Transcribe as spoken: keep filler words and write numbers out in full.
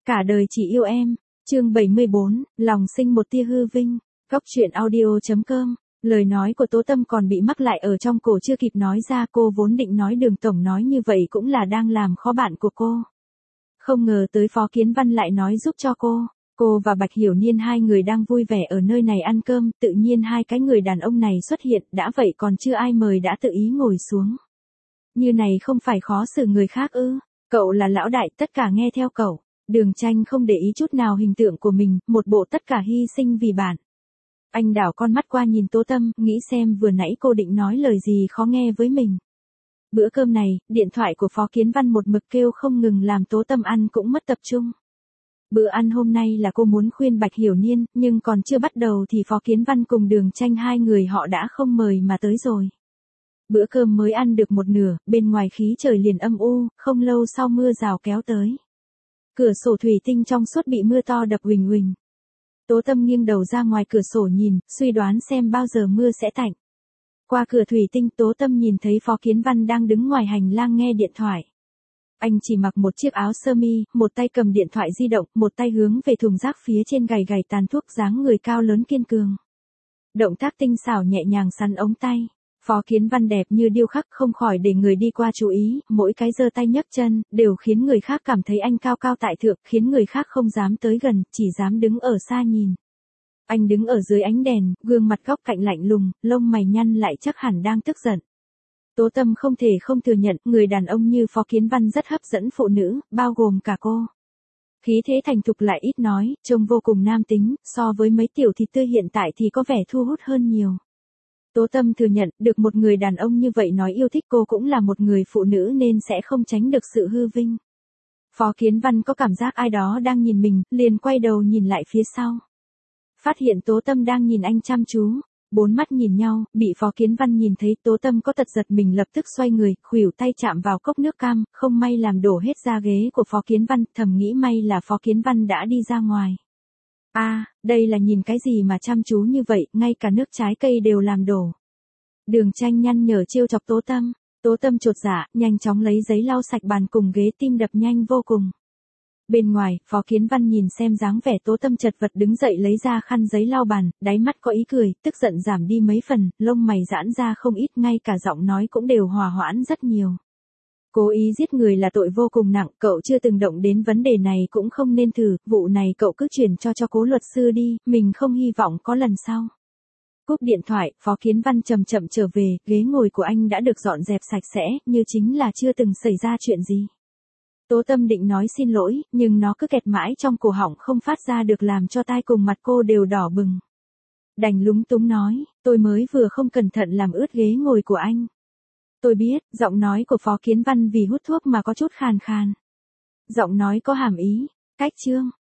Cả đời chỉ yêu em. Chương bảy mươi bốn, lòng sinh một tia hư vinh. Góc truyện audio chấm com. Lời nói của Tố Tâm còn bị mắc lại ở trong cổ chưa kịp nói ra, cô vốn định nói Đường tổng nói như vậy cũng là đang làm khó bạn của cô. Không ngờ tới Phó Kiến Văn lại nói giúp cho cô. Cô và Bạch Hiểu Niên hai người đang vui vẻ ở nơi này ăn cơm, tự nhiên hai cái người đàn ông này xuất hiện, đã vậy còn chưa ai mời đã tự ý ngồi xuống. Như này không phải khó xử người khác ư? Cậu là lão đại, tất cả nghe theo cậu. Đường Tranh không để ý chút nào hình tượng của mình, một bộ tất cả hy sinh vì bạn. Anh đảo con mắt qua nhìn Tố Tâm, nghĩ xem vừa nãy cô định nói lời gì khó nghe với mình. Bữa cơm này, điện thoại của Phó Kiến Văn một mực kêu không ngừng làm Tố Tâm ăn cũng mất tập trung. Bữa ăn hôm nay là cô muốn khuyên Bạch Hiểu Niên, nhưng còn chưa bắt đầu thì Phó Kiến Văn cùng Đường Tranh hai người họ đã không mời mà tới rồi. Bữa cơm mới ăn được một nửa, bên ngoài khí trời liền âm u, không lâu sau mưa rào kéo tới. Cửa sổ thủy tinh trong suốt bị mưa to đập huỳnh huỳnh. Tố Tâm nghiêng đầu ra ngoài cửa sổ nhìn, suy đoán xem bao giờ mưa sẽ tạnh. Qua cửa thủy tinh Tố Tâm nhìn thấy Phó Kiến Văn đang đứng ngoài hành lang nghe điện thoại. Anh chỉ mặc một chiếc áo sơ mi, một tay cầm điện thoại di động, một tay hướng về thùng rác phía trên gầy gầy tàn thuốc, dáng người cao lớn kiên cường. Động tác tinh xảo nhẹ nhàng sắn ống tay. Phó Kiến Văn đẹp như điêu khắc, không khỏi để người đi qua chú ý, mỗi cái giơ tay nhấc chân, đều khiến người khác cảm thấy anh cao cao tại thượng, khiến người khác không dám tới gần, chỉ dám đứng ở xa nhìn. Anh đứng ở dưới ánh đèn, gương mặt góc cạnh lạnh lùng, lông mày nhăn lại chắc hẳn đang tức giận. Tố Tâm không thể không thừa nhận, người đàn ông như Phó Kiến Văn rất hấp dẫn phụ nữ, bao gồm cả cô. Khí thế thành thục lại ít nói, trông vô cùng nam tính, so với mấy tiểu thịt tươi hiện tại thì có vẻ thu hút hơn nhiều. Tố Tâm thừa nhận, được một người đàn ông như vậy nói yêu thích cô cũng là một người phụ nữ nên sẽ không tránh được sự hư vinh. Phó Kiến Văn có cảm giác ai đó đang nhìn mình, liền quay đầu nhìn lại phía sau. Phát hiện Tố Tâm đang nhìn anh chăm chú. Bốn mắt nhìn nhau, bị Phó Kiến Văn nhìn thấy, Tố Tâm có tật giật mình lập tức xoay người, khuỷu tay chạm vào cốc nước cam, không may làm đổ hết ra ghế của Phó Kiến Văn, thầm nghĩ may là Phó Kiến Văn đã đi ra ngoài. A, à, đây là nhìn cái gì mà chăm chú như vậy, ngay cả nước trái cây đều làm đổ. Đường Tranh nhăn nhở trêu chọc Tố Tâm. Tố Tâm chột dạ, nhanh chóng lấy giấy lau sạch bàn cùng ghế, tim đập nhanh vô cùng. Bên ngoài, Phó Kiến Văn nhìn xem dáng vẻ Tố Tâm chật vật đứng dậy lấy ra khăn giấy lau bàn, đáy mắt có ý cười, tức giận giảm đi mấy phần, lông mày giãn ra không ít, ngay cả giọng nói cũng đều hòa hoãn rất nhiều. Cố ý giết người là tội vô cùng nặng, cậu chưa từng động đến vấn đề này cũng không nên thử, vụ này cậu cứ chuyển cho cho cố luật sư đi, mình không hy vọng có lần sau. Cúp điện thoại, Phó Kiến Văn chậm chậm trở về, ghế ngồi của anh đã được dọn dẹp sạch sẽ, như chính là chưa từng xảy ra chuyện gì. Tố Tâm định nói xin lỗi, nhưng nó cứ kẹt mãi trong cổ họng không phát ra được làm cho tai cùng mặt cô đều đỏ bừng. Đành lúng túng nói, tôi mới vừa không cẩn thận làm ướt ghế ngồi của anh. Tôi biết, giọng nói của Phó Kiến Văn vì hút thuốc mà có chút khàn khàn. Giọng nói có hàm ý, cách chương.